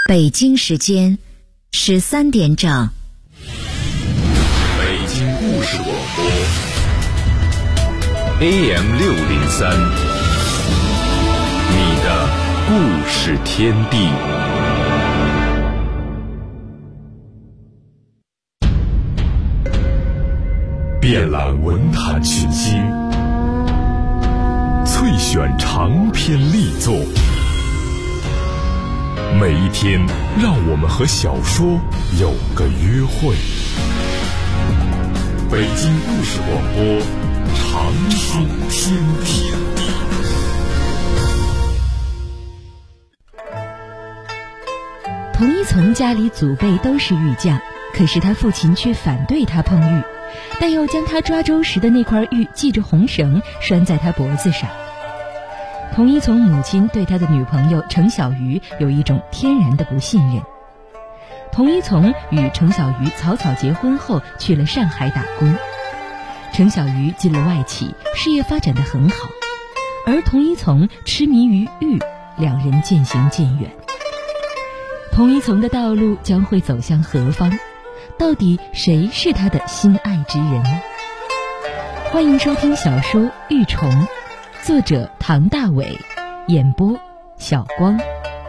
北京时间13点整。 北京故事广播 AM603，你的故事天地。遍览文坛群星，萃选长篇力作，每一天让我们和小说有个约会。北京故事广播，长青天地。 童一从家里祖辈都是玉匠，可是他父亲却反对他碰玉，但又将他抓周时的那块玉系着红绳拴在他脖子上。童一从母亲对他的女朋友程小鱼有一种天然的不信任。童一从与程小鱼草草结婚后去了上海打工，程小鱼进了外企，事业发展得很好，而童一从痴迷于玉，两人渐行渐远。童一从的道路将会走向何方？到底谁是他的心爱之人呢？欢迎收听小说《玉虫》，作者唐大伟，演播小光。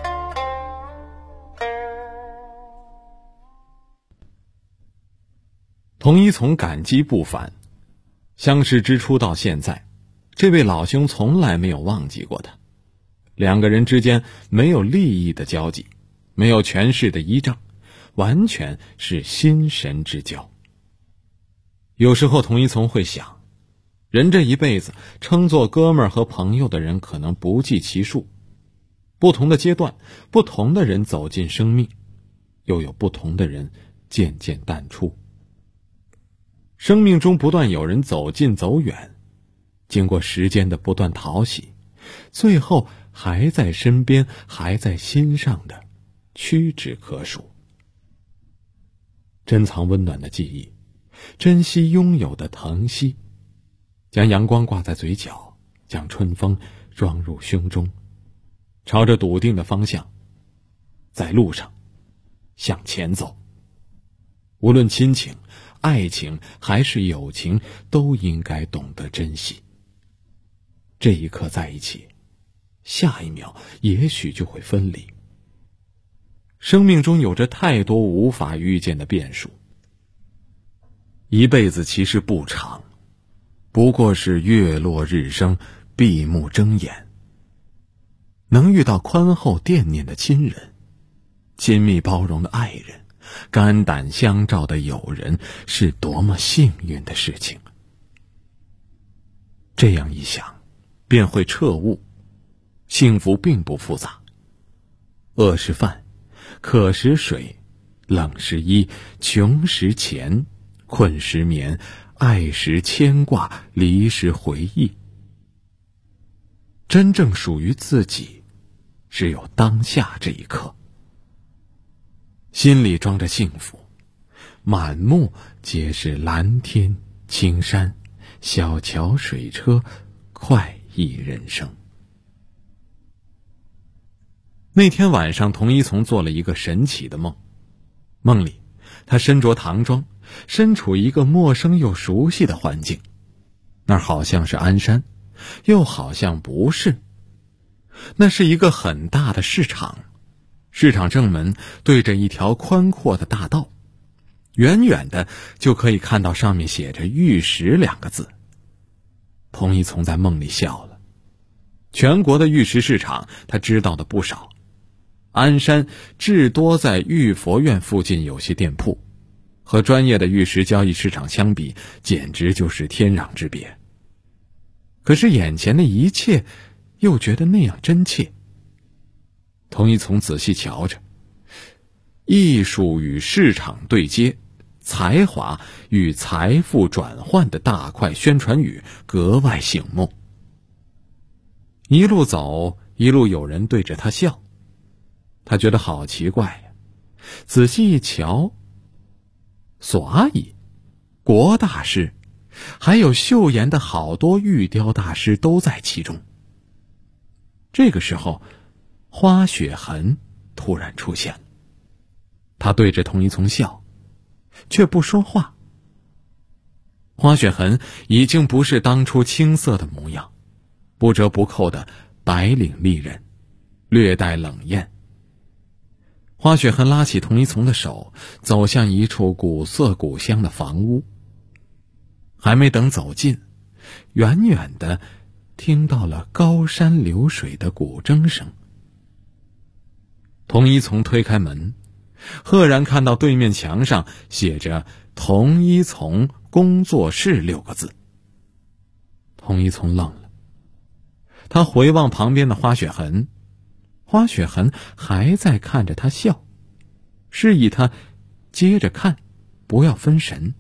童一从感激不凡，相识之初到现在，这位老兄从来没有忘记过他。两个人之间没有利益的交集，没有权势的依仗，完全是心神之交。有时候童一从会想，人这一辈子称作哥们儿和朋友的人可能不计其数，不同的阶段，不同的人走进生命，又有不同的人渐渐淡出。生命中不断有人走近走远，经过时间的不断淘洗，最后还在身边，还在心上的屈指可数。珍藏温暖的记忆，珍惜拥有的疼惜，将阳光挂在嘴角，将春风装入胸中，朝着笃定的方向，在路上向前走。无论亲情、爱情还是友情，都应该懂得珍惜。这一刻在一起，下一秒也许就会分离。生命中有着太多无法预见的变数，一辈子其实不长，不过是月落日升，闭目睁眼。能遇到宽厚惦念的亲人，亲密包容的爱人，肝胆相照的友人，是多么幸运的事情。这样一想，便会彻悟，幸福并不复杂。饿时饭，渴时水，冷时衣，穷时钱，困时眠，爱时牵挂，离时回忆。真正属于自己，只有当下这一刻。心里装着幸福，满目皆是蓝天青山，小桥水车，快意人生。那天晚上，童一从做了一个神奇的梦。梦里，他身着唐装，身处一个陌生又熟悉的环境，那儿好像是鞍山，又好像不是。那是一个很大的市场，市场正门对着一条宽阔的大道，远远的就可以看到上面写着玉石2个字。童一从在梦里笑了，全国的玉石市场他知道的不少，鞍山至多在玉佛院附近有些店铺，和专业的玉石交易市场相比，简直就是天壤之别。可是眼前的一切又觉得那样真切。童一从仔细瞧着，艺术与市场对接，才华与财富转换的大块宣传语格外醒目。一路走，一路有人对着他笑，他觉得好奇怪呀。仔细一瞧，索阿姨、郭大师，还有秀妍的好多玉雕大师都在其中。这个时候，花雪痕突然出现了。 他对着童一从笑，却不说话。花雪痕已经不是当初青涩的模样，不折不扣的白领丽人，略带冷艳。花雪痕拉起童一从的手，走向一处古色古香的房屋。还没等走近，远远的听到了高山流水的古筝声。童一从推开门，赫然看到对面墙上写着童一从工作室6个字。童一从愣了，他回望旁边的花雪痕，花雪痕还在看着他笑，示意他接着看，不要分神。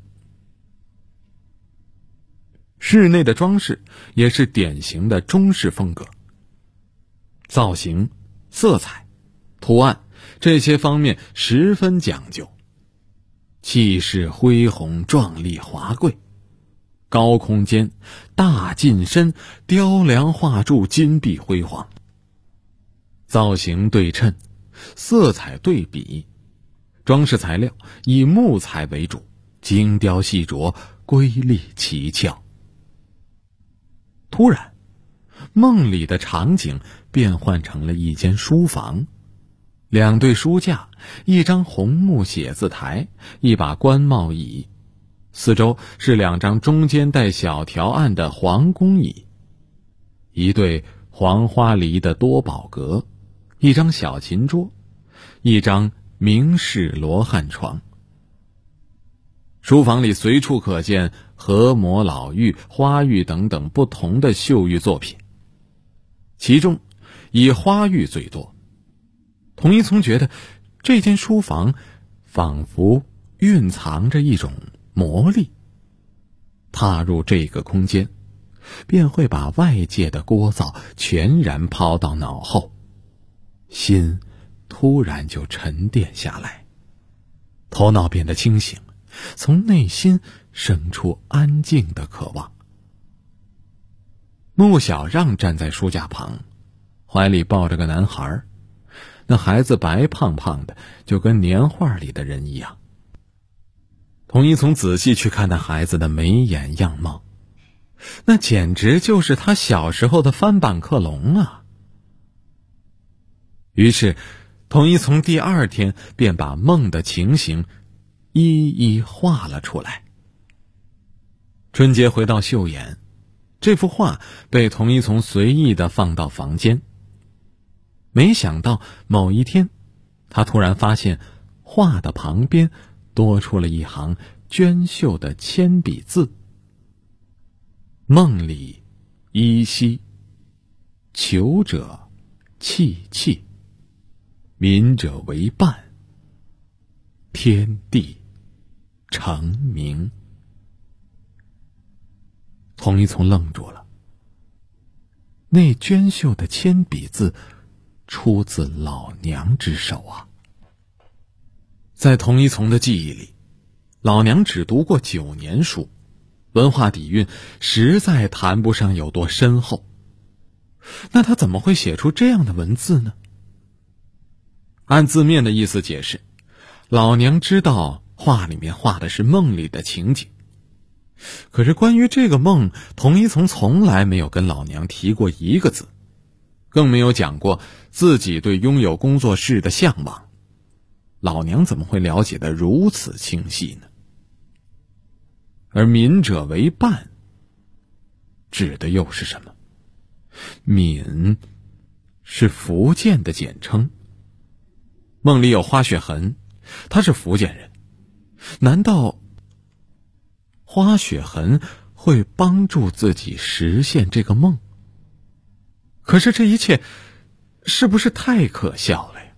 室内的装饰也是典型的中式风格，造型、色彩、图案这些方面十分讲究，气势恢宏，壮丽华贵，高空间，大进深，雕梁画柱，金碧辉煌。造型对称，色彩对比，装饰材料以木材为主，精雕细琢，瑰丽奇俏。突然，梦里的场景变换成了一间书房，2对书架，一张红木写字台，一把官帽椅，四周是2张中间带小条案的黄宫椅，一对黄花梨的多宝阁，一张小琴桌，一张明式罗汉床。书房里随处可见河模、老妪、花玉等等不同的绣玉作品，其中以花玉最多。童一从觉得这间书房仿佛蕴藏着一种魔力，踏入这个空间，便会把外界的聒噪全然抛到脑后，心突然就沉淀下来，头脑变得清醒，从内心生出安静的渴望。穆小让站在书架旁，怀里抱着个男孩，那孩子白胖胖的，就跟年画里的人一样。童一从仔细去看那孩子的眉眼样貌，那简直就是他小时候的翻版克隆啊。于是童一从第2天便把梦的情形一一画了出来。春节回到秀妍，这幅画被童一从随意地放到房间。没想到某一天，他突然发现画的旁边多出了一行娟秀的铅笔字：梦里依稀，求者戚戚，民者为伴，天地成名。童一从愣住了，那娟秀的铅笔字出自老娘之手啊！在童一从的记忆里，老娘只读过9年书，文化底蕴实在谈不上有多深厚。那他怎么会写出这样的文字呢？按字面的意思解释，老娘知道画里面画的是梦里的情景，可是关于这个梦，童一从从来没有跟老娘提过一个字，更没有讲过自己对拥有工作室的向往。老娘怎么会了解得如此清晰呢？而民者为伴指的又是什么？闽是福建的简称，梦里有花雪痕，他是福建人，难道花雪痕会帮助自己实现这个梦？可是这一切是不是太可笑了呀？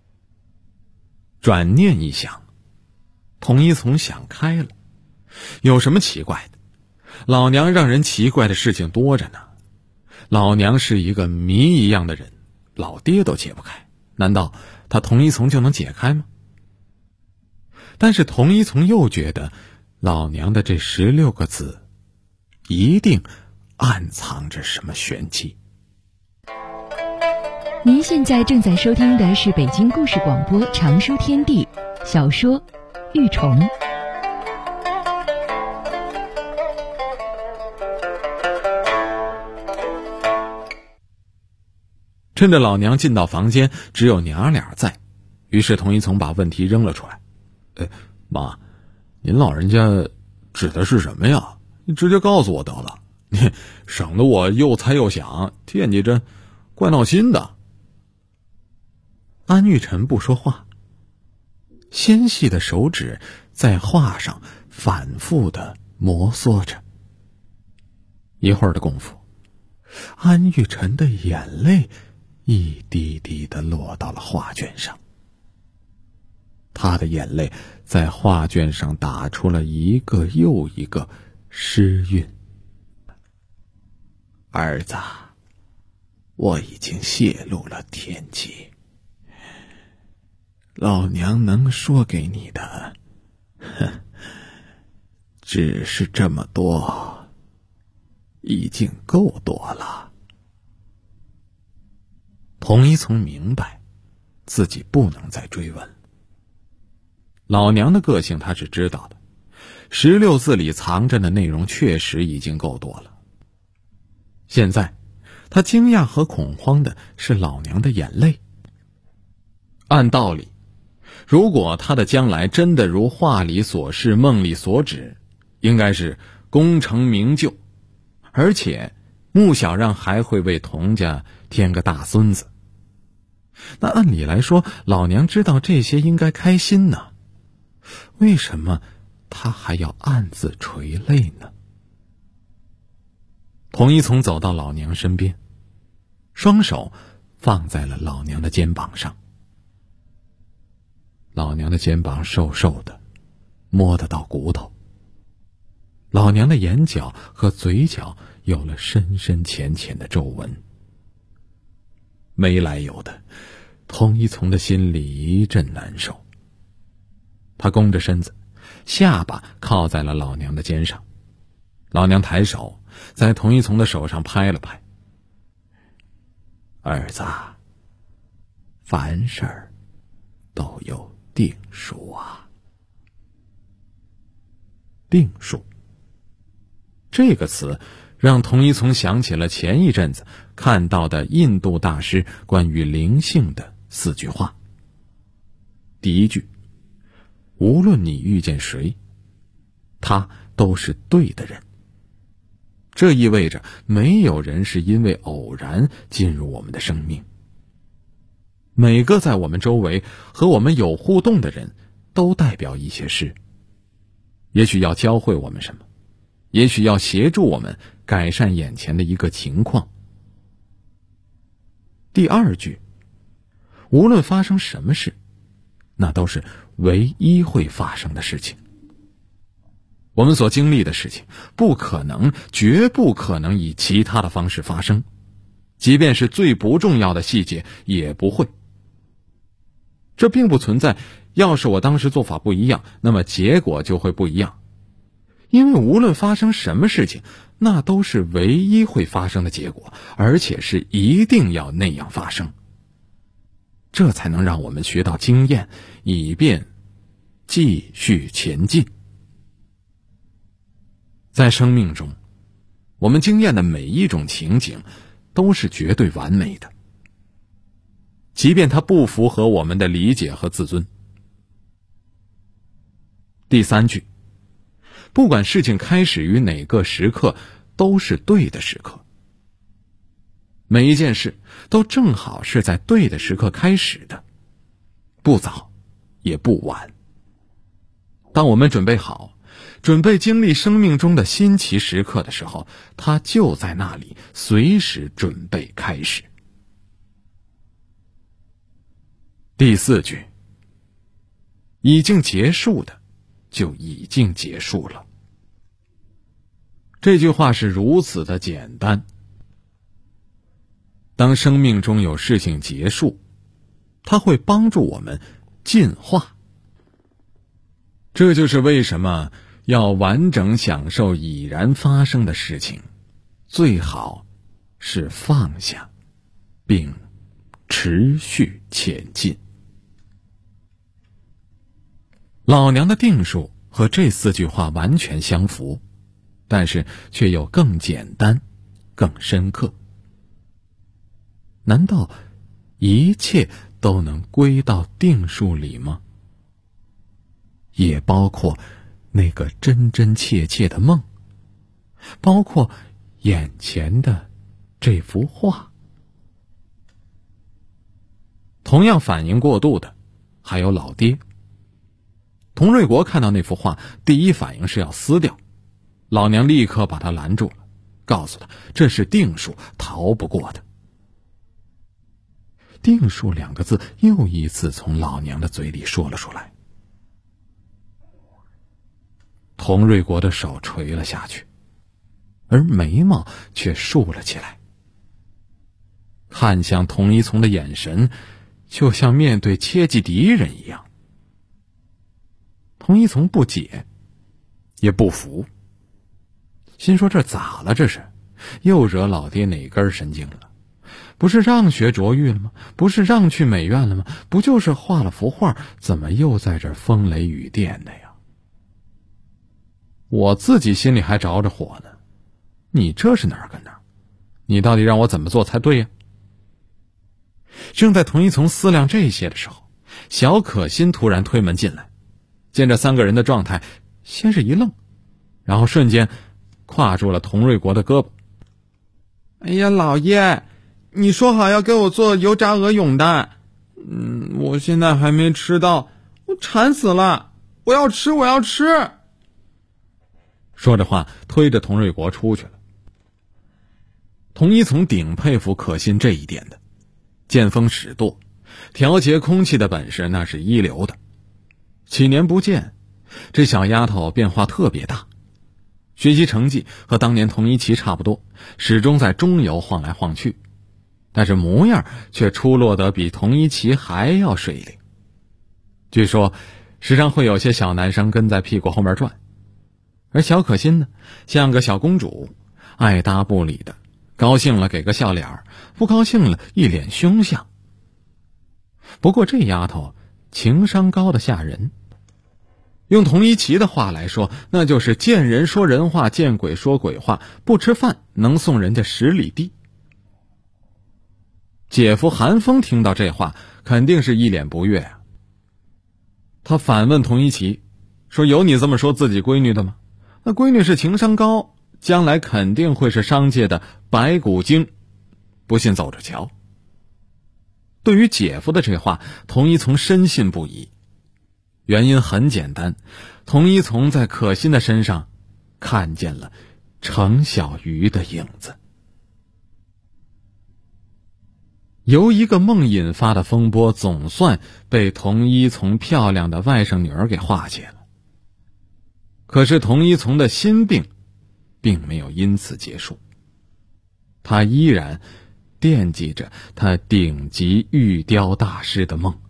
转念一想，童一从想开了，有什么奇怪的？老娘让人奇怪的事情多着呢。老娘是一个谜一样的人，老爹都解不开，难道他童一从就能解开吗？但是童一从又觉得老娘的这16个字一定暗藏着什么玄机。 您现在正在收听的是北京故事广播长书天地， 小说《玉虫》。 趁着老娘进到房间，只有娘俩在，于是童一从把问题扔了出来：“妈，您老人家指的是什么呀？你直接告诉我得了，你省得我又猜又想，惦记着，怪闹心的。”安玉晨不说话，纤细的手指在画上反复地摩挲着。一会儿的功夫，安玉晨的眼泪一滴滴地落到了画卷上，他的眼泪在画卷上打出了一个又一个诗韵。儿子，我已经泄露了天机，老娘能说给你的，只是这么多，已经够多了。童一从明白自己不能再追问，老娘的个性他是知道的，16字里藏着的内容确实已经够多了。现在他惊讶和恐慌的是老娘的眼泪。按道理，如果他的将来真的如画里所示梦里所指，应该是功成名就，而且穆小让还会为童家添个大孙子。那按理来说，老娘知道这些应该开心呢，为什么他还要暗自垂泪呢？童一从走到老娘身边，双手放在了老娘的肩膀上。老娘的肩膀瘦瘦的，摸得到骨头。老娘的眼角和嘴角有了深深浅浅的皱纹。没来由的，童一从的心里一阵难受。他弓着身子，下巴靠在了老娘的肩上。老娘抬手在童一从的手上拍了拍：“儿子，凡事都有定数啊。”定数这个词让童一从想起了前一阵子看到的印度大师关于灵性的4句话。第一句：无论你遇见谁，他都是对的人。这意味着没有人是因为偶然进入我们的生命。每个在我们周围和我们有互动的人都代表一些事，也许要教会我们什么，也许要协助我们改善眼前的一个情况。第二句：无论发生什么事，那都是唯一会发生的事情。我们所经历的事情不可能，绝不可能以其他的方式发生，即便是最不重要的细节也不会。这并不存在要是我当时做法不一样，那么结果就会不一样。因为无论发生什么事情，那都是唯一会发生的结果，而且是一定要那样发生。这才能让我们学到经验，以便继续前进。在生命中，我们经验的每一种情景都是绝对完美的，即便它不符合我们的理解和自尊。第三句：不管事情开始于哪个时刻，都是对的时刻。每一件事都正好是在对的时刻开始的，不早也不晚。当我们准备好，准备经历生命中的新奇时刻的时候，它就在那里，随时准备开始。第4句：已经结束的就已经结束了。这句话是如此的简单。当生命中有事情结束，它会帮助我们进化。这就是为什么要完整享受已然发生的事情，最好是放下，并持续前进。 老娘的定数和这4句话完全相符，但是却又更简单更深刻。难道一切都能归到定数里吗？也包括那个真真切切的梦，包括眼前的这幅画。同样反应过度的还有老爹。佟瑞国看到那幅画，第一反应是要撕掉，老娘立刻把他拦住了，告诉他这是定数，逃不过的。定数2个字又一次从老娘的嘴里说了出来。佟瑞国的手垂了下去，而眉毛却竖了起来，看向佟一从的眼神就像面对阶级敌人一样。佟一从不解也不服，心说这咋了，这是又惹老爹哪根神经了？不是让学卓玉了吗？不是让去美院了吗？不就是画了幅画，怎么又在这风雷雨电的呀？我自己心里还着着火呢，你这是哪儿跟哪儿？你到底让我怎么做才对呀？正在佟一从思量这些的时候，小可心突然推门进来，见这3个人的状态，先是一愣，然后瞬间挎住了佟瑞国的胳膊。 哎呀，老爷，你说好要给我做油炸鹅永蛋，我现在还没吃到，我馋死了，我要吃，我要吃。 说着话，推着佟瑞国出去了。佟一从顶佩服可心这一点的，见风使舵，调节空气的本事那是一流的。几年不见，这小丫头变化特别大，学习成绩和当年佟一奇差不多，始终在中游晃来晃去，但是模样却出落得比佟一奇还要水灵。据说时常会有些小男生跟在屁股后面转，而小可心呢，像个小公主，爱搭不理的，高兴了给个笑脸，不高兴了一脸凶相。不过这丫头情商高的吓人，用佟一奇的话来说，那就是见人说人话，见鬼说鬼话，不吃饭能送人家10里地。姐夫韩风听到这话，肯定是一脸不悦啊。他反问佟一奇说，有你这么说自己闺女的吗？那闺女是情商高，将来肯定会是商界的白骨精，不信走着瞧。对于姐夫的这话，佟一从深信不疑。原因很简单，佟一从在可心的身上看见了程小鱼的影子。由一个梦引发的风波，总算被佟一从漂亮的外甥女儿给化解了。可是佟一从的心病并没有因此结束，他依然惦记着他顶级玉雕大师的梦。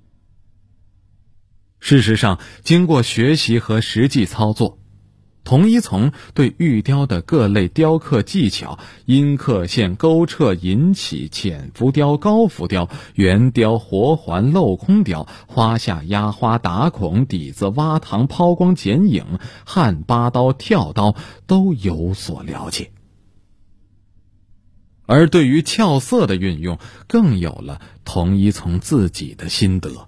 事实上，经过学习和实际操作，佟一从对玉雕的各类雕刻技巧，阴刻线、勾彻、引起、浅浮雕、高浮雕、圆雕、活环、镂空雕、花下压花、打孔、底子、挖堂、抛光、剪影、汉八刀、跳刀都有所了解。而对于俏色的运用，更有了佟一从自己的心得。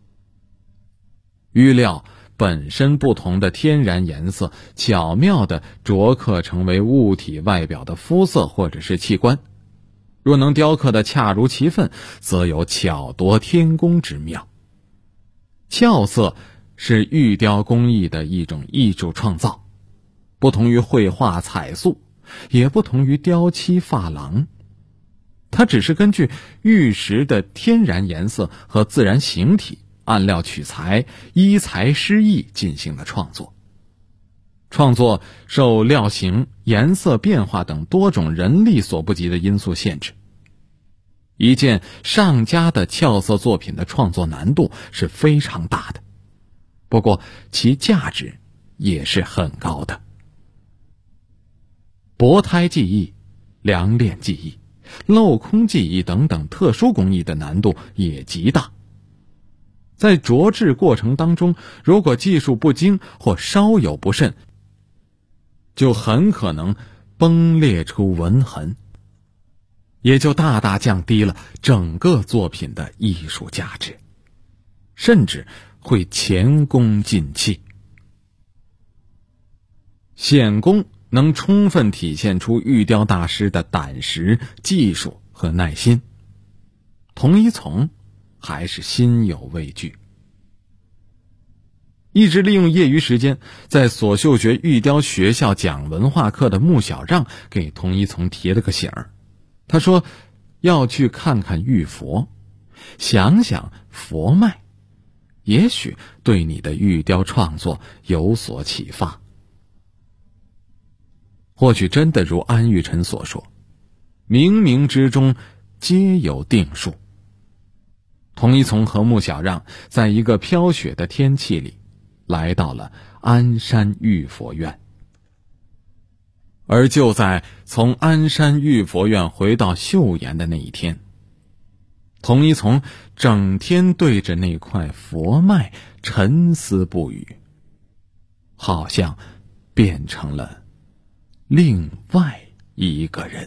玉料本身不同的天然颜色，巧妙地琢刻成为物体外表的肤色或者是器官，若能雕刻得恰如其分，则有巧夺天工之妙。俏色是玉雕工艺的一种艺术创造，不同于绘画彩塑，也不同于雕漆珐琅，它只是根据玉石的天然颜色和自然形体，按料取材，依材施艺进行的创作。创作受料型、颜色变化等多种人力所不及的因素限制。一件上佳的俏色作品的创作难度是非常大的，不过其价值也是很高的。薄胎技艺、量炼技艺、镂空技艺等等特殊工艺的难度也极大。 在琢制过程当中，如果技术不精或稍有不慎，就很可能崩裂出纹痕，也就大大降低了整个作品的艺术价值，甚至会前功尽弃。显功能充分体现出玉雕大师的胆识、技术和耐心，童一从还是心有畏惧。一直利用业余时间在索秀学玉雕学校讲文化课的穆小让给童一从提了个醒儿，他说要去看看玉佛，想想佛脉，也许对你的玉雕创作有所启发。或许真的如安玉辰所说，冥冥之中皆有定数。童一从和穆小让在一个飘雪的天气里来到了鞍山玉佛院，而就在从鞍山玉佛院回到岫岩的那一天，童一从整天对着那块佛脉沉思不语，好像变成了另外一个人。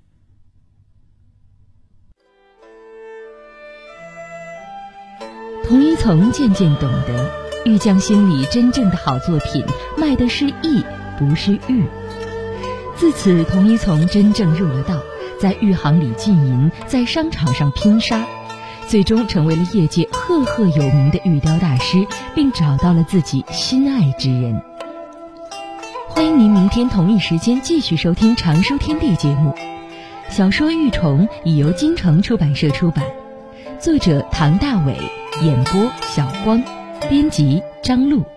童一从渐渐懂得，玉匠心里真正的好作品卖的是艺，不是玉。自此，童一从真正入了道，在玉行里浸淫，在商场上拼杀，最终成为了业界赫赫有名的玉雕大师，并找到了自己心爱之人。欢迎您明天同一时间继续收听常书天地节目。小说《玉虫》已由京城出版社出版，作者唐大伟，演播小光，编辑张璐。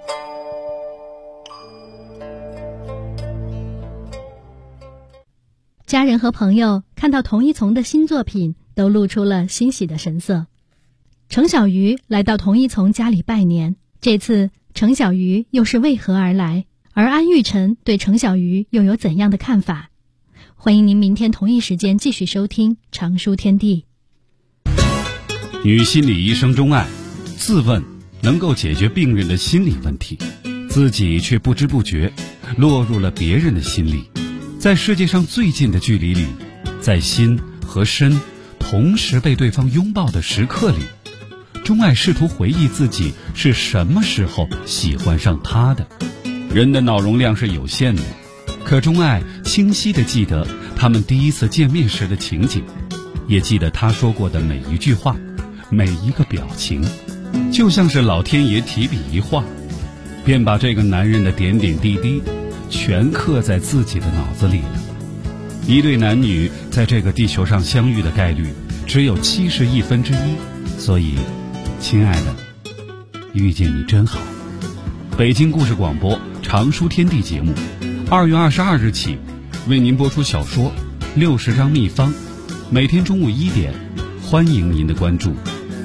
家人和朋友看到童一从的新作品，都露出了欣喜的神色。程小鱼来到童一从家里拜年，这次程小鱼又是为何而来？而安玉辰对程小鱼又有怎样的看法？欢迎您明天同一时间继续收听常书天地。 女心理医生钟爱自问能够解决病人的心理问题，自己却不知不觉落入了别人的心里。在世界上最近的距离里，在心和身同时被对方拥抱的时刻里，钟爱试图回忆自己是什么时候喜欢上他的。人的脑容量是有限的，可钟爱清晰地记得他们第一次见面时的情景，也记得他说过的每一句话，每一个表情，就像是老天爷提笔一画，便把这个男人的点点滴滴全刻在自己的脑子里了。一对男女在这个地球上相遇的概率只有1/70，所以亲爱的，遇见你真好。北京故事广播常书天地节目2月22日起为您播出小说60张秘方，每天中午1点，欢迎您的关注。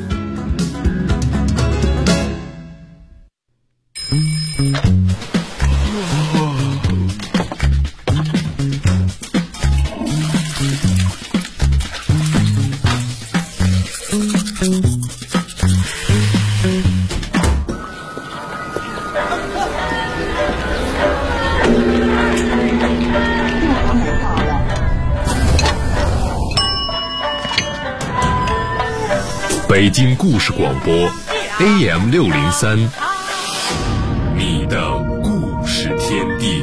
北京故事广播 AM603，你的故事天地。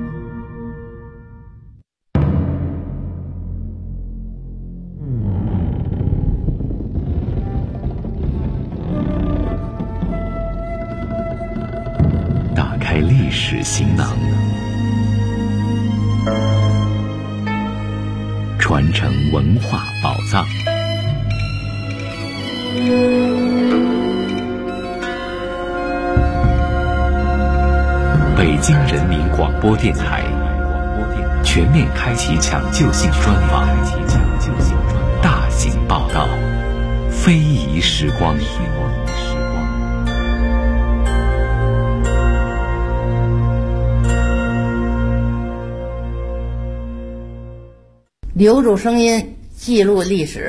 打开历史行囊，传承文化宝藏。北京人民广播电台全面开启抢救性专访，大型报道，非遗时光。 留住声音，记录历史。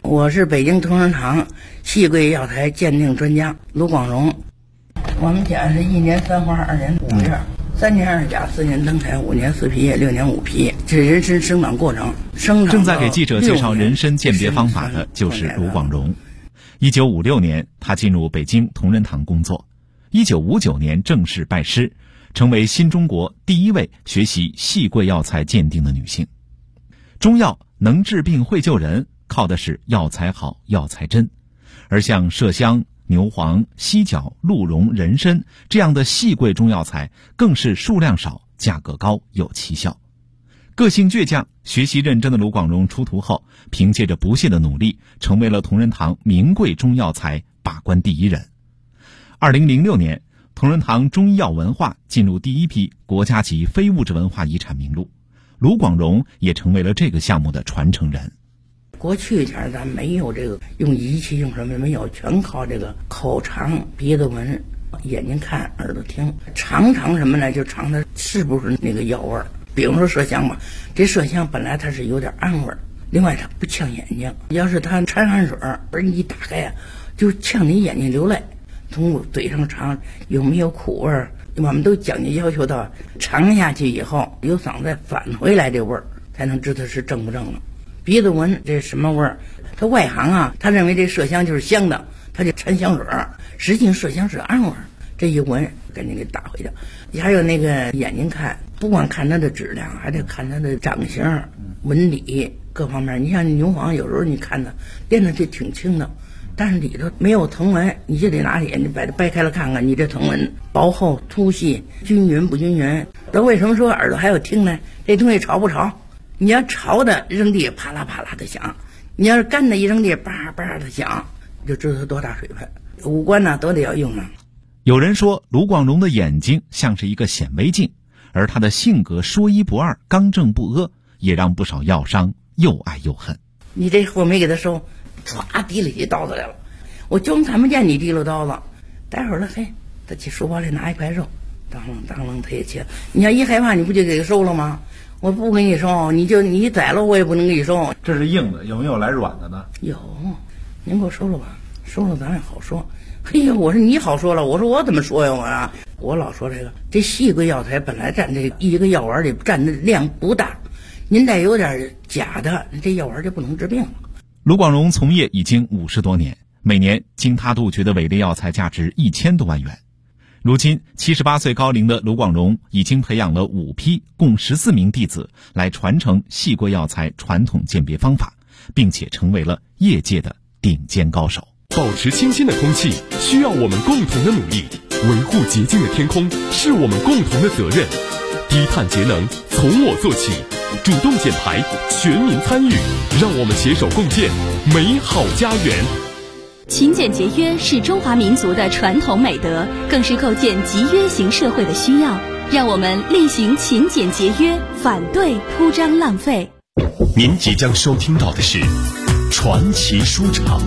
我是北京同仁堂细桂药材鉴定专家卢广荣。我们家是1年3花2年5叶，3年2甲4年登台5年4皮叶6年5皮，这人参生长过程。 正在给记者介绍人参鉴别方法的就是卢广荣。1956年，他进入北京同仁堂工作。1959年正式拜师，成为新中国第一位学习细桂药材鉴定的女性。中药能治病会救人，靠的是药材好、药材真。而像麝香、牛黄、犀角、鹿茸、人参这样的细桂中药材，更是数量少、价格高、有奇效。个性倔强、学习认真的卢广荣出徒后，凭借着不懈的努力，成为了同仁堂名贵中药材把关第一人。2006年，同仁堂中医药文化进入第一批国家级非物质文化遗产名录，卢广荣也成为了这个项目的传承人。 过去前咱没有这个用仪器用什么没有，全靠这个口尝、鼻子闻、眼睛看、耳朵听，尝什么呢？就尝它是不是那个药味儿。比如说麝香吧，这麝香本来它是有点暗味儿，另外它不呛眼睛，要是它掺汗水而你一打开啊，就呛你眼睛流泪。从嘴上尝有没有苦味儿，我们都讲究要求到尝下去以后由嗓子再返回来这味儿，才能知道是正不正了。鼻子闻这什么味儿？他外行啊，他认为这麝香就是香的，他就掺香水，实际麝香是暗味儿。这一闻赶紧给打回去。还有那个眼睛看，不光看它的质量，还得看它的长相、纹理各方面。你像牛黄，有时候你看它练的就挺轻的，但是里头没有藤纹，你就得拿眼睛把它掰开了看看，你这藤纹薄厚、粗细、均匀不均匀。那为什么说耳朵还有听呢？这东西潮不潮？你要潮的扔地啪啦啪啦的响，你要是干的一扔地叭叭的响，你就知道它多大水分。五官呢都得要用啊。 有人说卢广荣的眼睛像是一个显微镜，而他的性格说一不二、刚正不阿，也让不少药商又爱又恨。 你这货没给他收，唰提了起刀子来了，我就看不见你提了刀子，待会儿了嘿，他去书包里拿一块肉，当啷他也切。你要一害怕，你不就给他收了吗？我不给你收，你宰了我也不能给你收。 这是硬的，有没有来软的呢？ 有，您给我收了吧，收了咱也好说。嘿呀，我说你好说了，我说我怎么说呀？我老说这细桂药材本来占这一个药丸里占的量不大，您再有点假的，这药丸就不能治病了。 卢广荣从业已经50多年，每年经他杜绝的伪劣药材价值1000多万元。如今78岁高龄的卢广荣已经培养了5批共14名弟子来传承细桂药材传统鉴别方法，并且成为了业界的顶尖高手。 保持清新的空气需要我们共同的努力，维护洁净的天空是我们共同的责任。低碳节能从我做起，主动减排，全民参与，让我们携手共建美好家园。 勤俭节约是中华民族的传统美德，更是构建集约型社会的需要。让我们力行勤俭节约，反对铺张浪费。 您即将收听到的是传奇书场。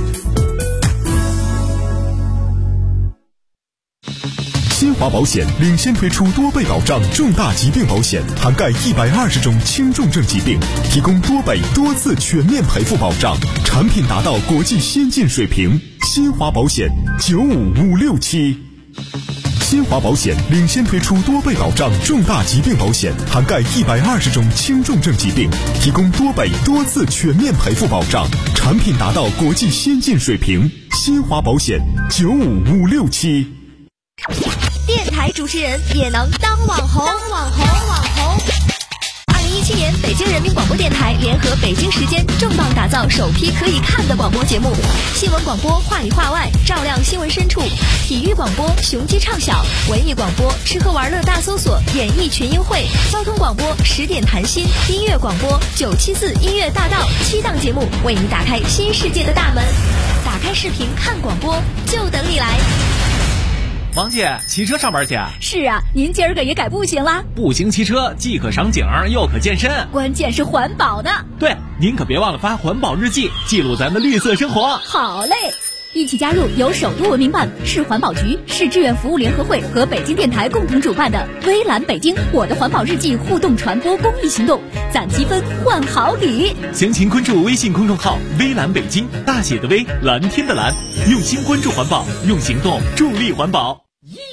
新华保险领先推出多倍保障重大疾病保险，涵盖120种轻重症疾病，提供多倍多次全面赔付保障，产品达到国际先进水平。新华保险95567。新华保险领先推出多倍保障重大疾病保险，涵盖120种轻重症疾病，提供多倍多次全面赔付保障，产品达到国际先进水平。新华保险95567。 电台主持人也能当网红。2017年，北京人民广播电台联合北京时间重磅打造首批可以看的广播节目，新闻广播话里话外，照亮新闻深处；体育广播雄鸡唱晓，文艺广播吃喝玩乐大搜索，演艺群英会；交通广播10点谈心，音乐广播974音乐大道，7档节目为你打开新世界的大门。打开视频看广播，就等你来。 王姐，骑车上班去？ 是啊，您今儿个也改步行啦？ 步行骑车既可赏景又可健身， 关键是环保呢。 对，您可别忘了发环保日记，记录咱的绿色生活。 好嘞。 一起加入由首都文明办、市环保局、市志愿服务联合会和北京电台共同主办的微蓝北京我的环保日记互动传播公益行动，攒积分换好礼。 详情关注微信公众号微蓝北京，大写的微，蓝天的蓝，用心关注环保，用行动助力环保。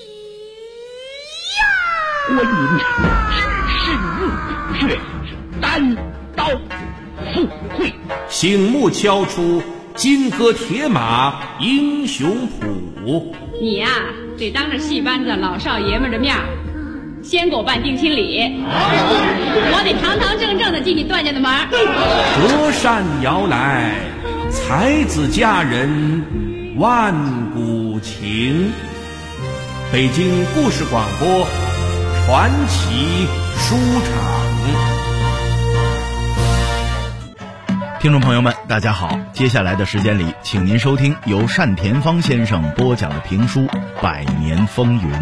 我饮是日月单刀赴会， 醒目敲出金戈铁马英雄谱。 你呀，得当着戏班子老少爷们的面先给我办定亲礼，我得堂堂正正的进你段家的门。 隔山遥来，才子佳人万古情。北京故事广播传奇书场。 听众朋友们，大家好，接下来的时间里，请您收听由单田芳先生播讲的评书《百年风云》。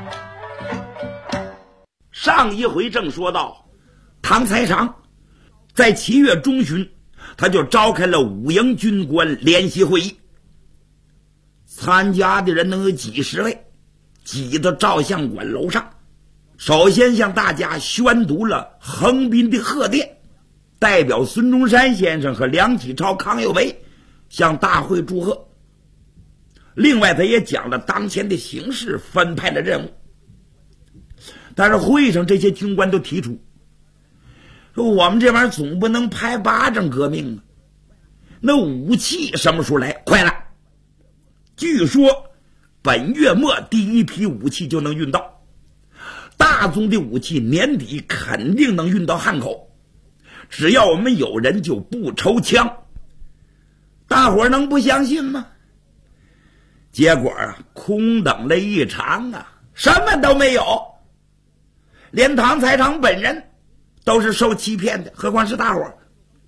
上一回正说到，唐才常在7月中旬，他就召开了5营军官联席会议，参加的人能有几十位，挤到照相馆楼上。首先向大家宣读了横滨的贺电，代表孙中山先生和梁启超、康有为向大会祝贺。另外他也讲了当前的形势，分派了任务。但是会上这些军官都提出说，我们这玩意儿总不能拍巴掌革命啊，那武器什么时候来？快了，据说本月末第一批武器就能运到，大宗的武器年底肯定能运到汉口，只要我们有人就不抽枪。大伙儿能不相信吗？结果啊，空等了一场啊，什么都没有，连唐才常本人都是受欺骗的，何况是大伙儿。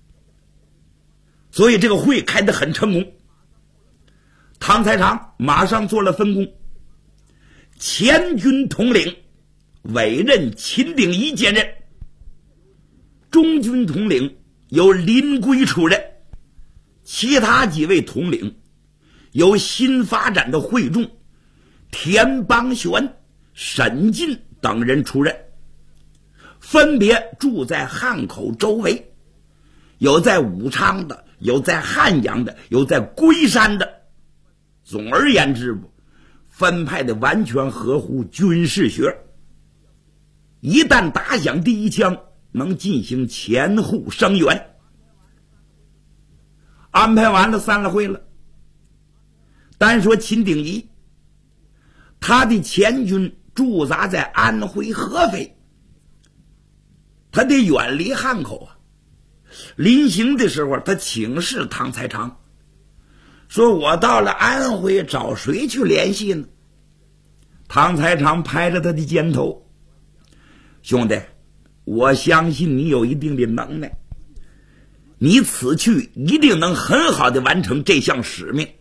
所以这个会开得很成功。唐才常马上做了分工，前军统领委任秦鼎一兼任，中军统领由林圭出任，其他几位统领由新发展的会众田邦玄、沈进等人出任，分别住在汉口周围，有在武昌的，有在汉阳的，有在龟山的。总而言之，分派的完全合乎军事学。一旦打响第一枪，能进行前后声援。安排完了，散了会了。单说秦鼎一，他的前军驻扎在安徽合肥，他得远离汉口啊。临行的时候，他请示唐才常说，我到了安徽找谁去联系呢？唐才常拍着他的肩头，兄弟，我相信你有一定的能耐，你此去一定能很好的完成这项使命。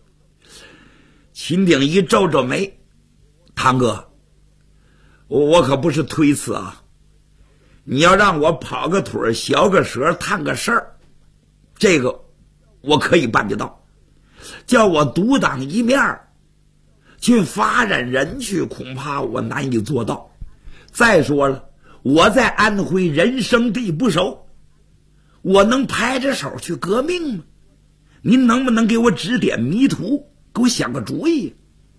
秦鼎一皱皱眉，唐哥，我可不是推辞啊，你要让我跑个腿、削个舌、探个事儿，这个我可以办得到，叫我独当一面去发展人去，恐怕我难以做到。再说了，我在安徽人生地不熟，我能拍着手去革命吗？您能不能给我指点迷途，给我想个主意？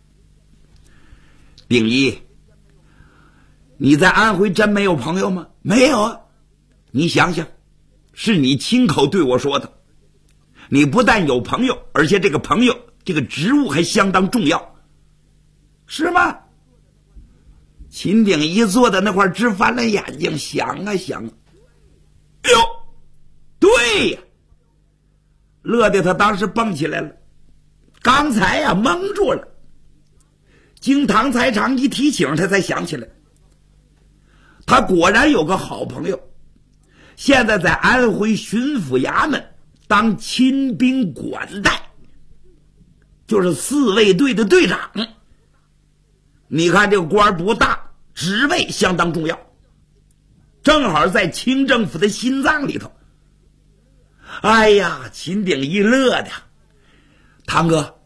鼎一，你在安徽真没有朋友吗？没有啊。你想想，是你亲口对我说的，你不但有朋友，而且这个朋友这个职务还相当重要，是吗？秦鼎一坐在那块直翻了眼睛，想啊想啊，哎呦，对呀，乐得他当时蹦起来了。刚才呀蒙住了，经唐才常一提醒，他才想起来，他果然有个好朋友，现在在安徽巡抚衙门当亲兵管带，就是4卫队的队长。你看这个官不大，职位相当重要，正好在清政府的心脏里头。哎呀，秦鼎一乐的，唐哥，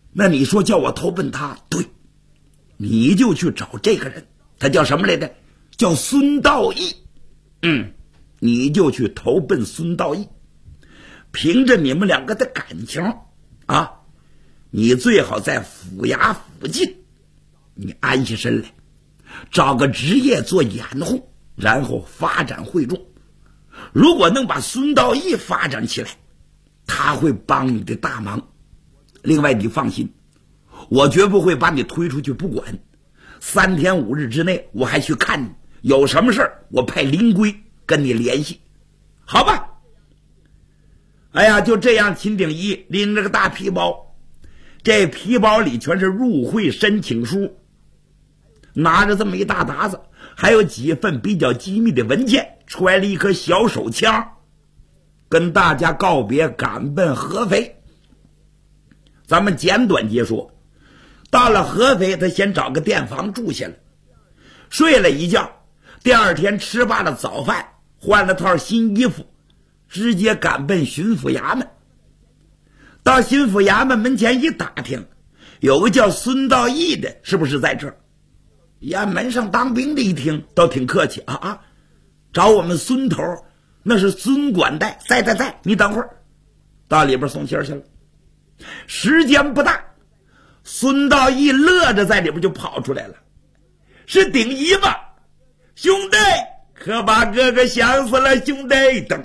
那你说叫我投奔他，对，你就去找这个人，他叫什么来着？叫孙道义。你就去投奔孙道义。凭着你们两个的感情啊，你最好在府衙附近你安下身来，找个职业做掩护，然后发展会众。如果能把孙道义发展起来，他会帮你的大忙。另外你放心，我绝不会把你推出去不管，3天5日之内我还去看你，有什么事儿我派林龟跟你联系，好吧？哎呀，就这样，秦鼎一拎着个大皮包，这皮包里全是入会申请书，拿着这么一大沓子，还有几份比较机密的文件，揣了一颗小手枪，跟大家告别，赶奔合肥。咱们简短截说，到了合肥，他先找个店房住下了，睡了一觉，第二天吃罢了早饭，换了套新衣服，直接赶奔巡抚衙门。到巡抚衙门门前一打听，有个叫孙道义的，是不是在这儿？衙门上当兵的一听都挺客气啊，找我们孙头，那是孙管带，在，你等会儿。到里边送信去了。时间不大，孙道义乐着在里边就跑出来了。是鼎一吗？兄弟，可把哥哥想死了，兄弟！噔。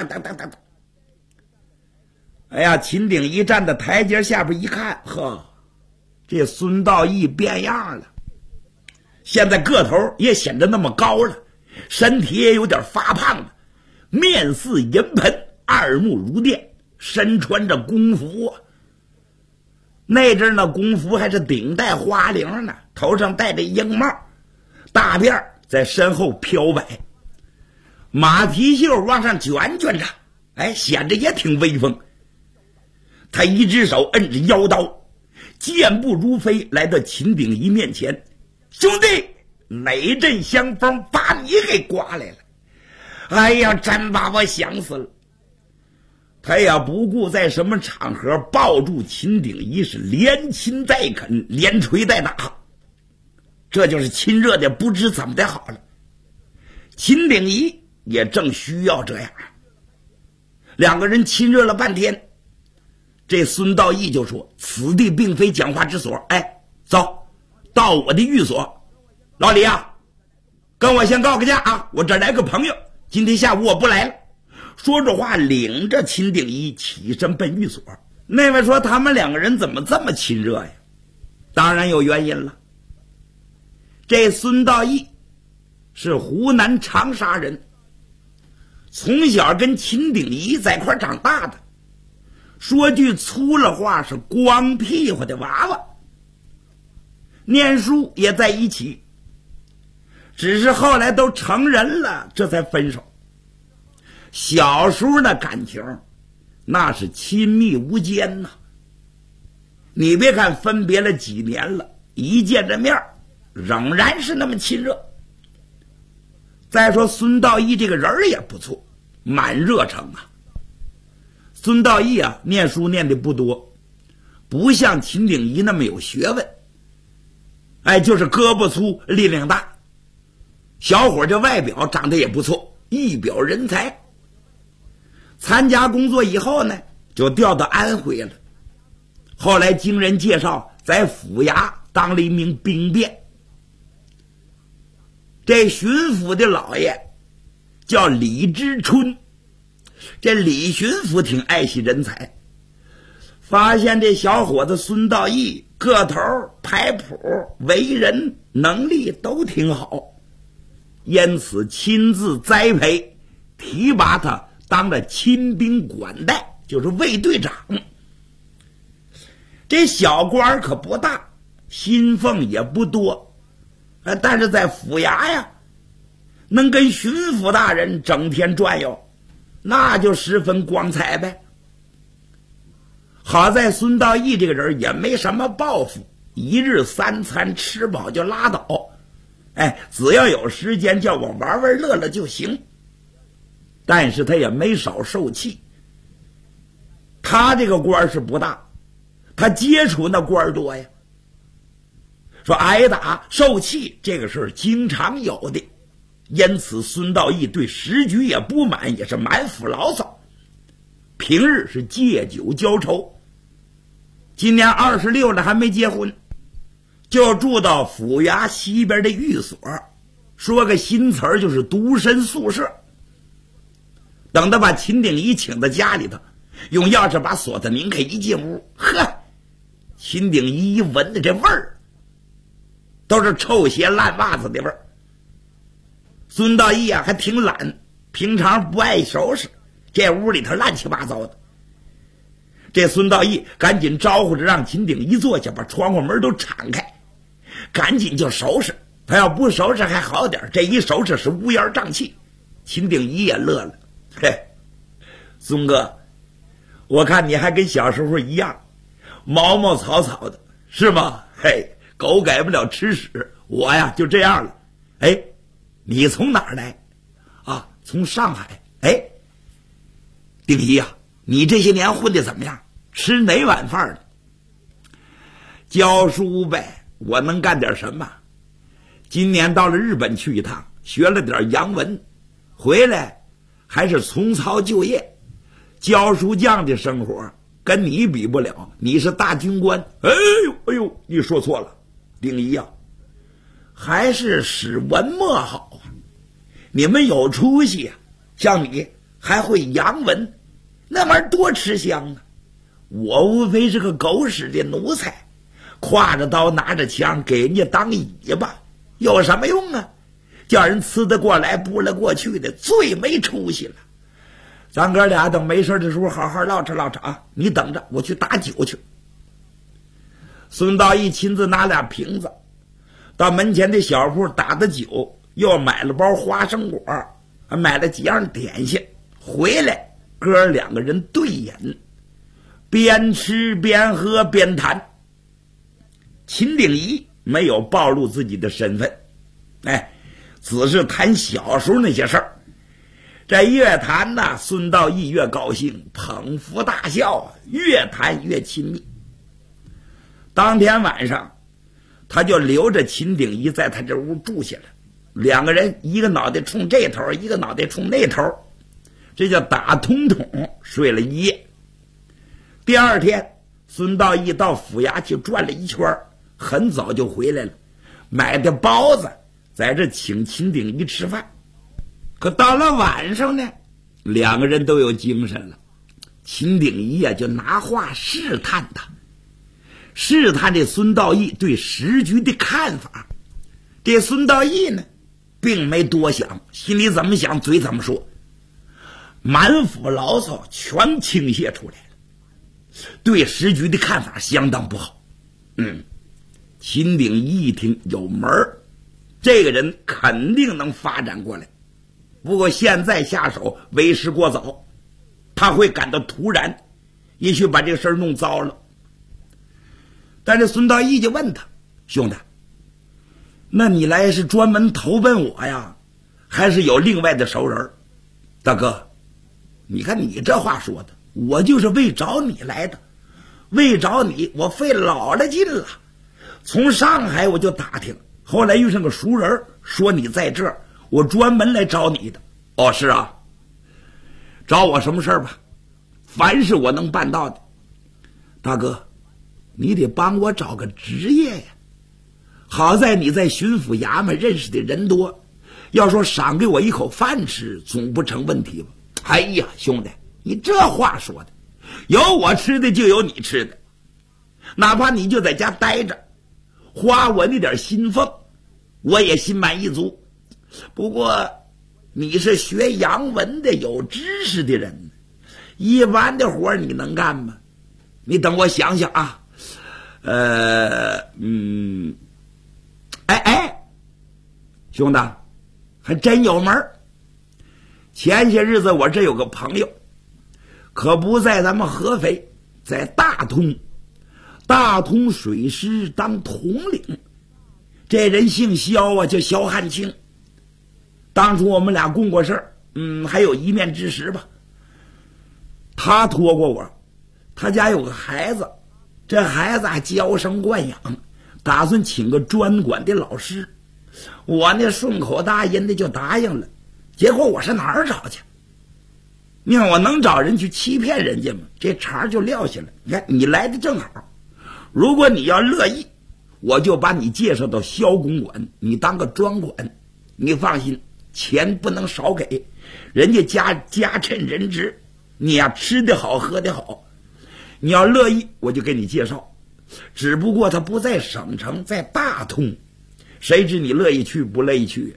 哎呀，秦鼎一站在台阶下边一看，呵，这孙道义变样了，现在个头也显得那么高了，身体也有点发胖了，面似银盆，二目如电，身穿着工服啊。那阵呢，工服还是顶戴花翎呢，头上戴着鹰帽，大辫在身后飘摆，马蹄袖往上卷着，哎，显得也挺威风。他一只手摁着腰刀，健步如飞来到秦鼎一面前，兄弟，哪阵香风把你给刮来了？哎呀，真把我想死了。他也不顾在什么场合，抱住秦鼎一是连亲带啃，连捶带打，这就是亲热的不知怎么的好了。秦鼎一也正需要这样，两个人亲热了半天，这孙道义就说：“此地并非讲话之所，哎，走到我的寓所。老李啊，跟我先告个假啊，我这儿来个朋友，今天下午我不来了。”说着话，领着秦鼎一起身奔寓所。那位说他们两个人怎么这么亲热呀？当然有原因了。这孙道义是湖南长沙人，从小跟秦鼎一在一块长大的，说句粗了话是光屁股的娃娃，念书也在一起，只是后来都成人了，这才分手。小时候的感情那是亲密无间呐，你别看分别了几年了，一见着面仍然是那么亲热。再说孙道义这个人也不错，蛮热诚啊。孙道义啊，念书念的不多，不像秦鼎一那么有学问，哎，就是胳膊粗力量大。小伙这外表长得也不错，一表人才。参加工作以后呢，就调到安徽了。后来经人介绍，在府衙当了一名兵变。这巡抚的老爷叫李之春，这李巡抚挺爱惜人才，发现这小伙子孙道义个头牌谱为人能力都挺好，因此亲自栽培提拔他当了亲兵管带，就是卫队长。这小官可不大，薪俸也不多，但是在府衙呀，能跟巡抚大人整天转悠，那就十分光彩呗。好在孙道义这个人也没什么抱负，一日3餐吃饱就拉倒，哎，只要有时间叫我玩玩乐乐就行。但是他也没少受气，他这个官是不大， 他接触那官多呀。说挨打受气这个事儿经常有的，因此孙道义对时局也不满，也是满腹牢骚。平日是借酒浇愁，今年26了还没结婚，就住到府衙西边的寓所，说个新词儿就是独身宿舍。等他把秦鼎仪请到家里头，用钥匙把锁子拧开，一进屋，呵，秦鼎仪一闻的这味儿都是臭鞋烂袜子的味儿。孙道义啊还挺懒，平常不爱收拾，这屋里头乱七八糟的。这孙道义赶紧招呼着让秦鼎仪坐下，把窗户门都敞开，赶紧就收拾。他要不收拾还好点，这一收拾是乌烟瘴气。秦鼎仪也乐了，嘿，孙哥，我看你还跟小时候一样毛毛草草的是吗？嘿，狗改不了吃屎，我呀就这样了。哎，你从哪儿来啊？从上海。哎，鼎仪啊，你这些年混的怎么样？吃哪碗饭呢？教书呗，我能干点什么？今年到了日本去一趟，学了点洋文，回来还是从操就业。教书匠的生活跟你比不了，你是大军官。哎呦，你说错了，鼎仪啊，还是使文墨好啊！你们有出息啊，像你还会洋文，那玩意儿多吃香啊！我无非是个狗屎的奴才，挎着刀拿着枪给人家当尾巴，有什么用啊？叫人呲得过来扑了过去的，最没出息了。咱哥俩等没事的时候好好唠扯唠扯啊！你等着，我去打酒去。孙道义亲自拿俩瓶子到门前的小铺打的酒，又买了包花生果，还买了几样点心，回来哥两个人对饮，边吃边喝边谈。秦鼎仪没有暴露自己的身份，哎，只是谈小时候那些事儿。这越谈呢，孙道义越高兴，捧腹大笑啊，越谈越亲密。当天晚上，他就留着秦鼎仪在他这屋住下了，两个人一个脑袋冲这头，一个脑袋冲那头，这叫打通通睡了一夜。第二天，孙道义到府衙去转了一圈，很早就回来了，买的包子在这请秦鼎仪吃饭。可到了晚上呢，两个人都有精神了。秦鼎仪啊就拿话试探他，试探这孙道义对时局的看法。这孙道义呢并没多想，心里怎么想嘴怎么说，满腹牢骚全倾泻出来了，对时局的看法相当不好。秦鼎仪一听有门儿，这个人肯定能发展过来，不过现在下手为时过早，他会感到突然，也许把这个事儿弄糟了。但是孙道义就问他，兄弟，那你来是专门投奔我呀，还是有另外的熟人？大哥，你看你这话说的，我就是为找你来的，为找你我费老了劲了，从上海我就打听，后来遇上个熟人说你在这儿，我专门来找你的。哦，是啊，找我什么事儿吧？凡是我能办到的。大哥，你得帮我找个职业呀。好在你在巡抚衙门认识的人多，要说赏给我一口饭吃，总不成问题吧？哎呀，兄弟，你这话说的，有我吃的就有你吃的，哪怕你就在家待着，花我那点薪俸，我也心满意足。不过你是学洋文的，有知识的人，一般的活你能干吗？你等我想想啊。兄弟，还真有门儿。前些日子我这有个朋友，可不在咱们合肥，在大通水师当统领。这人姓萧啊，叫萧汉卿。当初我们俩共过事儿，还有一面之识吧。他托过我，他家有个孩子， 这孩子娇生惯养，打算请个专管的老师。我那顺口答应的就答应了，结果我是哪儿找去？你看我能找人去欺骗人家吗？这茬就撂下了。你看你来的正好，如果你要乐意，我就把你介绍到萧公馆，你当个专管。你放心，钱不能少给，人家家趁人直，你呀吃得好喝得好。你要乐意，我就给你介绍。只不过他不在省城，在大同，谁知你乐意去不乐意去？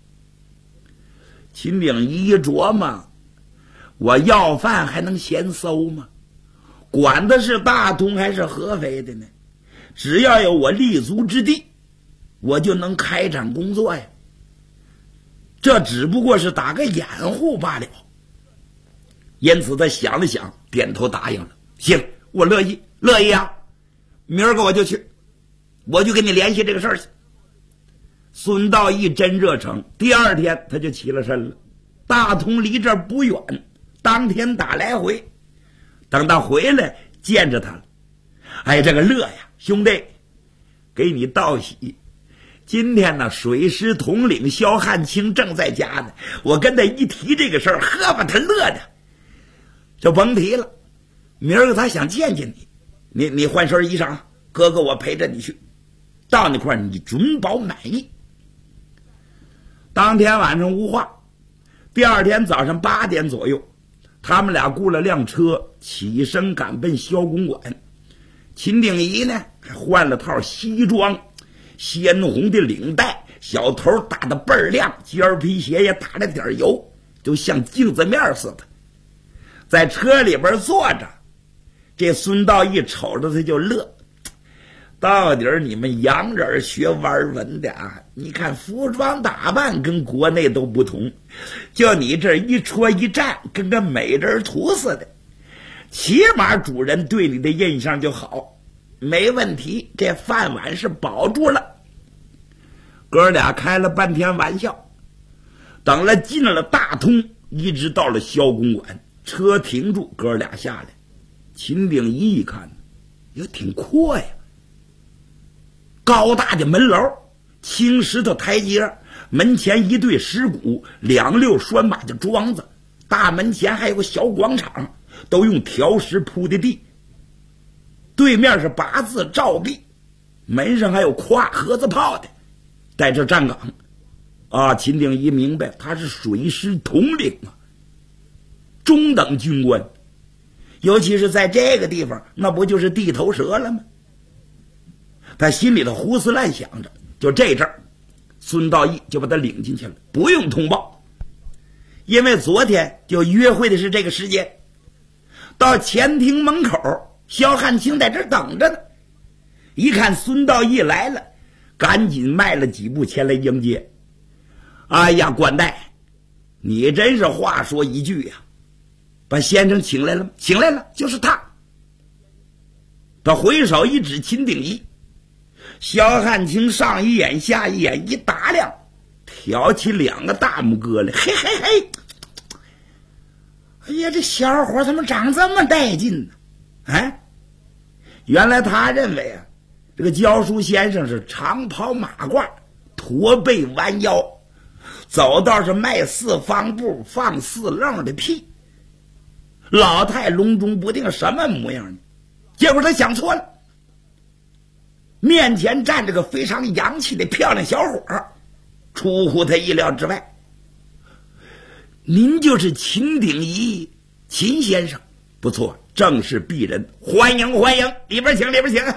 秦岭一琢磨，我要饭还能嫌馊吗？管的是大同还是合肥的呢？只要有我立足之地，我就能开展工作呀。这只不过是打个掩护罢了。因此他想了想，点头答应了。行，我乐意啊，明儿个我就去，我就跟你联系这个事儿去。孙道义真热诚，第二天他就起了身了。大同离这儿不远，当天打来回。等他回来见着他了，哎，这个乐呀，兄弟，给你道喜。今天呢，水师统领萧汉卿正在家呢，我跟他一提这个事儿，呵，把他乐的就甭提了。明儿个他想见见你，你换身衣裳，哥哥我陪着你去，到那块儿你准保满意。当天晚上无话，第二天早上8点左右，他们俩雇了辆车，起身赶奔萧公馆。秦鼎仪呢，还换了套西装，鲜红的领带，小头打得倍儿亮，尖皮鞋也打了点油，就像镜子面似的。在车里边坐着，这孙道义瞅着他就乐。到底你们洋人学玩文的啊，你看服装打扮跟国内都不同，就你这一戳一站，跟个美人图似的，起码主人对你的印象就好，没问题，这饭碗是保住了。哥俩开了半天玩笑，等了进了大通，一直到了萧公馆，车停住，哥俩下来。秦鼎仪一看，也挺阔呀，高大的门楼，青石头台阶，门前一对石鼓，2溜拴马的桩子，大门前还有个小广场，都用条石铺的地。对面是8字照壁，门上还有挎盒子炮的在这站岗啊。秦鼎仪明白他是水师统领啊，中等军官，尤其是在这个地方，那不就是地头蛇了吗？他心里头胡思乱想着，就这阵儿，孙道义就把他领进去了，不用通报，因为昨天就约会的是这个时间。到前厅门口，萧汉卿在这儿等着呢，一看孙道义来了，赶紧迈了几步前来迎接。哎呀，官带，你真是话说一句呀，把先生请来了吗？请来了，就是他。他回手一指秦鼎仪，萧汉卿上一眼下一眼一打量，挑起2个大拇哥来，嘿嘿嘿！哎呀，这小伙怎么长这么带劲呢？哎，原来他认为啊，这个教书先生是长袍马褂，驼背弯腰，走道是迈4方步，放4愣的屁，老态龙钟不定什么模样呢。结果他想错了，面前站着个非常洋气的漂亮小伙，出乎他意料之外。您就是秦鼎仪，秦先生，不错，正是鄙人，欢迎欢迎，里边请里边请。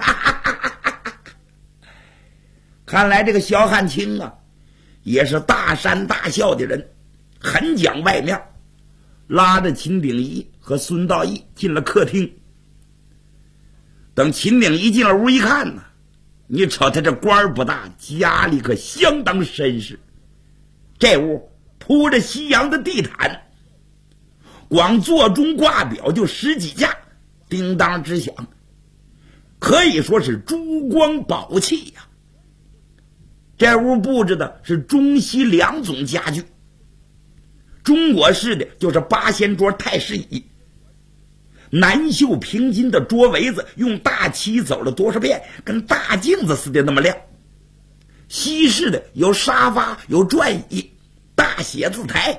看来这个萧汉卿啊，也是大山大笑的人，很讲外面，拉着秦鼎仪和孙道义进了客厅。等秦鼎仪进了屋一看呢，你瞅他这官不大，家里可相当绅士。这屋铺着西洋的地毯，光座钟挂表就10几架，叮当直响，可以说是珠光宝气呀。这屋布置的是中西2种家具，中国式的就是8仙桌太师椅， 南绣平金的桌围子用大漆走了多少遍，跟大镜子似的那么亮。西式的有沙发，有转椅，大写字台。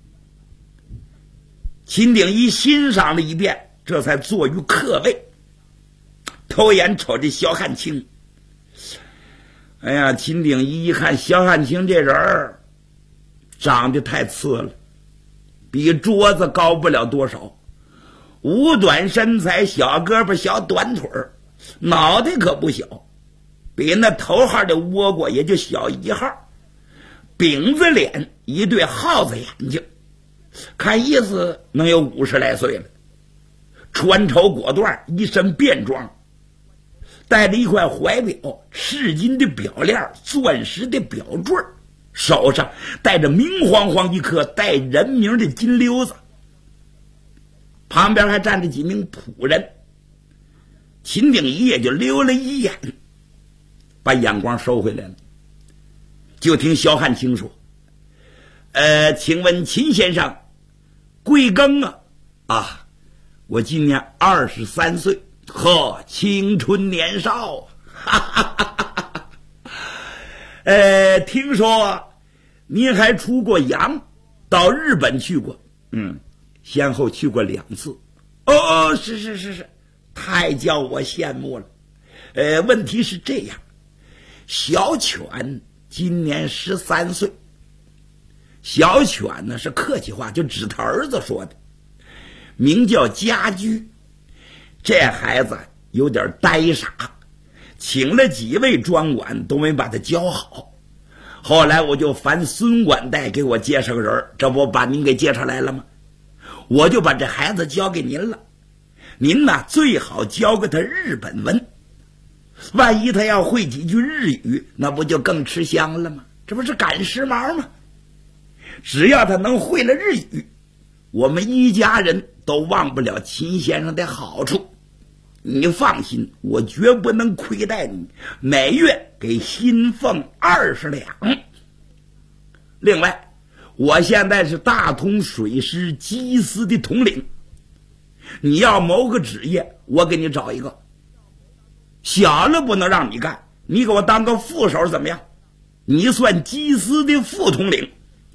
秦鼎一欣赏了一遍，这才坐于客位，偷眼瞅着萧汉卿。哎呀，秦鼎一看萧汉卿这人儿长得太次了，比桌子高不了多少，五短身材，小胳膊小短腿儿，脑袋可不小，比那头号的倭瓜也就小一号，饼子脸，一对耗子眼睛，看意思能有50来岁了，穿绸裹缎，一身便装，带着一块怀表，赤金的表链，钻石的表坠，手上戴着明晃晃一颗带人名的金溜子，旁边还站着几名仆人。秦鼎一也就溜了一眼，把眼光收回来了。就听萧汉卿说：请问秦先生贵庚啊？啊，我今年23岁。呵，青春年少。哈哈哈哈。听说您还出过洋，到日本去过。先后去过2次。哦，是，太叫我羡慕了。问题是这样，小犬今年13岁。小犬呢是客气话，就指他儿子说的，名叫家居。这孩子有点呆傻，请了几位专管都没把他教好。后来我就烦孙管带给我介绍个人，这不把您给介绍来了吗？我就把这孩子交给您了。您呢最好教给他日本文，万一他要会几句日语，那不就更吃香了吗？这不是赶时髦吗？只要他能会了日语，我们一家人都忘不了秦先生的好处。你放心，我绝不能亏待你，每月给薪俸20两。另外，我现在是大通水师缉司的统领，你要谋个职业，我给你找一个，小了不能让你干，你给我当个副手怎么样？你算缉司的副统领，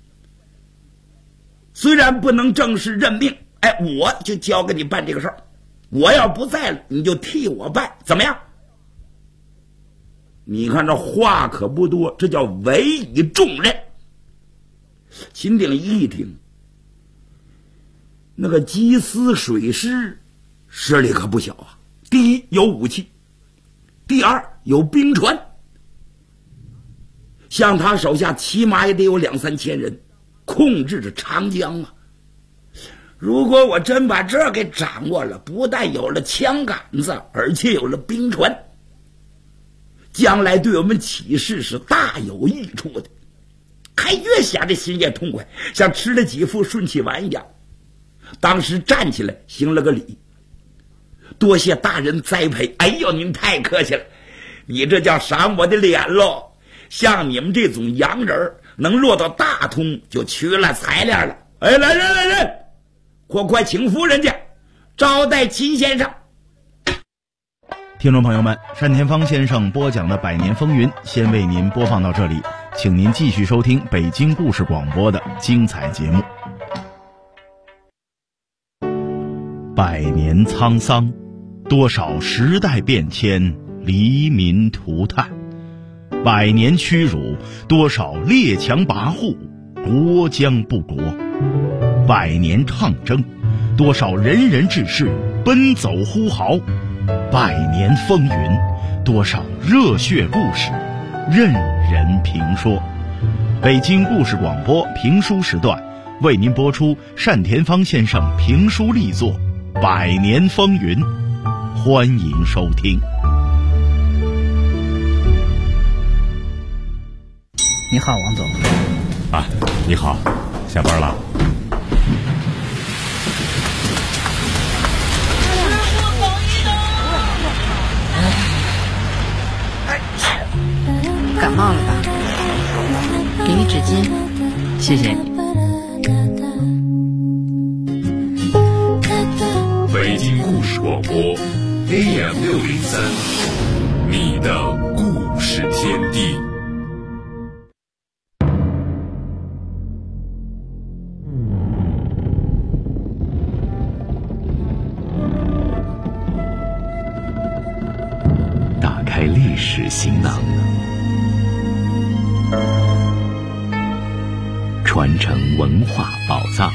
虽然不能正式任命，我就交给你办这个事儿。我要不在了，你就替我办，怎么样？你看这话可不多，这叫委以重任。秦鼎一听，那个缉司水师势力可不小啊。第一有武器，第二有兵船，像他手下起码也得有2-3千人，控制着长江啊。如果我真把这给掌握了，不但有了枪杆子，而且有了兵船，将来对我们起事是大有益处的。还越想着心也痛快，像吃了几副顺气丸一样。当时站起来行了个礼，多谢大人栽培。哎呦，您太客气了，你这叫赏我的脸喽。像你们这种洋人能落到大通，就缺了材料了。来人，快请夫人家招待秦先生。 听众朋友们，单田芳先生播讲的《百年风云》先为您播放到这里，请您继续收听北京故事广播的精彩节目。百年沧桑，多少时代变迁，黎民涂炭；百年屈辱，多少列强跋扈，国将不国；百年抗争，多少仁人志士奔走呼号；百年风云，多少热血故事任人评说。北京故事广播评书时段为您播出单田芳先生评书力作《百年风云》，欢迎收听。 你好，王总。 啊，你好，下班了。 感冒了吧？给你纸巾，谢谢你。 北京广播 AM603，你的故事天地。 打开历史行囊，传承文化宝藏。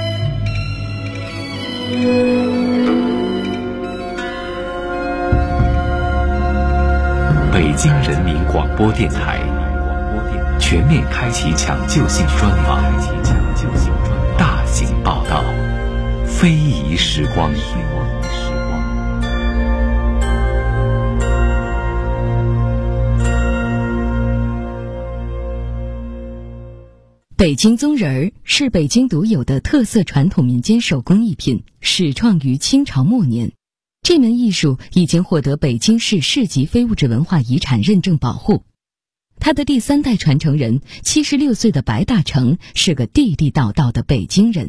北京人民广播电台全面开启抢救性专访，大型报道，非遗时光。 北京宗人儿是北京独有的特色传统民间手工艺品，始创于清朝末年。这门艺术已经获得北京市市级非物质文化遗产认证保护。他的第3代传承人76岁的白大成是个地地道道的北京人。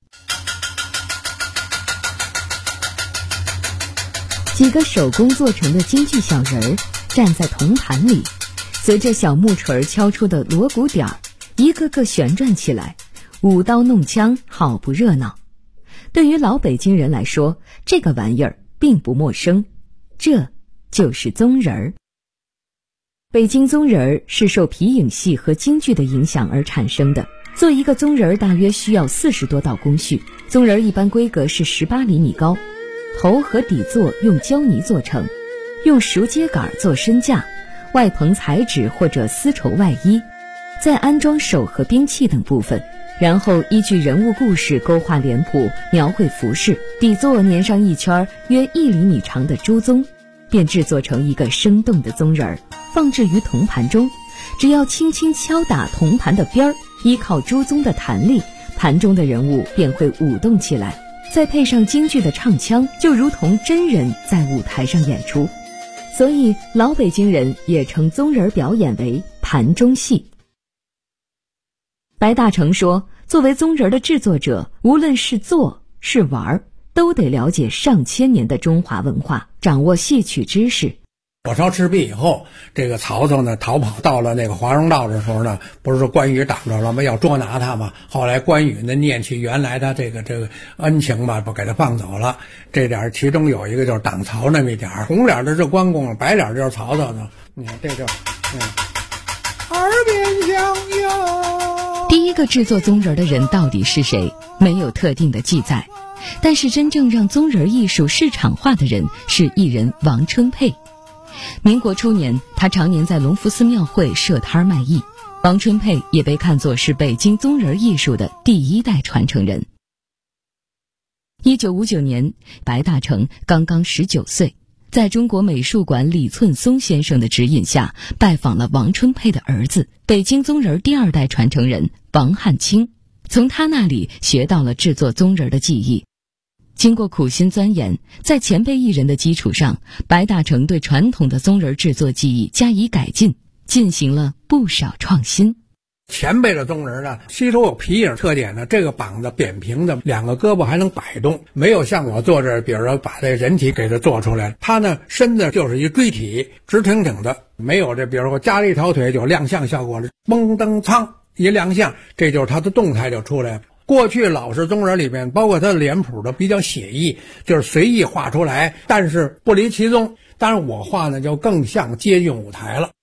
几个手工做成的京剧小人儿站在铜盘里，随着小木锤敲出的锣鼓点儿，一个个旋转起来，舞刀弄枪，好不热闹。对于老北京人来说，这个玩意儿并不陌生，这就是宗人儿。北京宗人儿是受皮影戏和京剧的影响而产生的。做一个宗人儿大约需要40多道工序，宗人儿一般规格是18厘米高，头和底座用胶泥做成，用熟秸秆做身架，外棚彩纸或者丝绸外衣，再安装手和兵器等部分，然后依据人物故事勾画脸谱，描绘服饰，底座粘上一圈约1厘米长的朱宗，便制作成一个生动的宗人儿，放置于铜盘中。只要轻轻敲打铜盘的边儿，依靠朱宗的弹力，盘中的人物便会舞动起来，再配上京剧的唱腔，就如同真人在舞台上演出。所以老北京人也称宗人表演为盘中戏。白大成说，作为宗人的制作者，无论是做是玩，都得了解上千年的中华文化，掌握戏曲知识。 火烧赤壁以后，这个曹操呢逃跑到了那个华容道的时候呢，不是说关羽挡着了吗？要捉拿他嘛。后来关羽呢念起原来他这个恩情吧，不给他放走了。这点其中有一个就是挡曹那么一点，红脸的是关公，白脸就是曹操呢。你看这就耳边响哟。 第一个制作宗人的人到底是谁？没有特定的记载。但是真正让宗人艺术市场化的人是艺人王春佩。民国初年，他常年在隆福寺庙会设摊卖艺。王春佩也被看作是北京宗人艺术的第1代传承人。1959年，白大成刚刚19岁，在中国美术馆李寸松先生的指引下，拜访了王春佩的儿子，北京宗人第2代传承人王汉卿，从他那里学到了制作宗人的技艺。经过苦心钻研，在前辈艺人的基础上，白大成对传统的宗人制作技艺加以改进，进行了不少创新。 前辈的宗人呢，吸收有皮影特点呢，这个膀子扁平的，2个胳膊还能摆动，没有像我做这，比如说把这人体给它做出来。他呢，身子就是一锥体，直挺挺的，没有这，比如说加了一条腿就亮相效果了，嘣噔噌一亮相，这就是他的动态就出来了。过去老式宗人里面，包括他的脸谱的比较写意，就是随意画出来，但是不离其宗。当然我画呢就更像接近舞台了。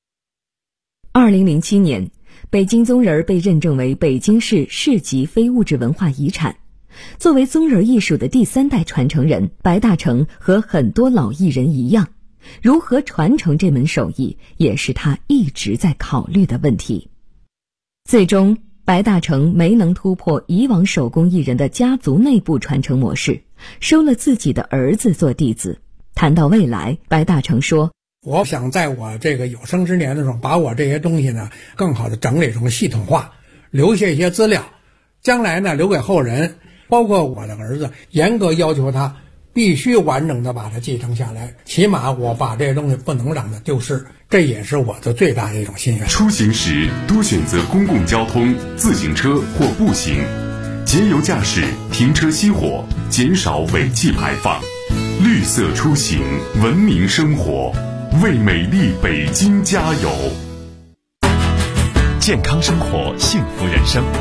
2007年，北京宗人被认证为北京市市级非物质文化遗产。作为宗人艺术的第3代传承人，白大成和很多老艺人一样，如何传承这门手艺，也是他一直在考虑的问题。最终白大成没能突破以往手工艺人的家族内部传承模式，收了自己的儿子做弟子。谈到未来，白大成说， 我想在我这个有生之年的时候，把我这些东西呢更好的整理成系统化，留下一些资料，将来呢留给后人，包括我的儿子，严格要求他必须完整的把它继承下来，起码我把这些东西不能让它丢失，这也是我的最大的一种心愿。 出行时多选择公共交通、自行车或步行，节油驾驶，停车熄火，减少尾气排放。绿绿色出行，文明生活，为美丽北京加油。 健康生活，幸福人生。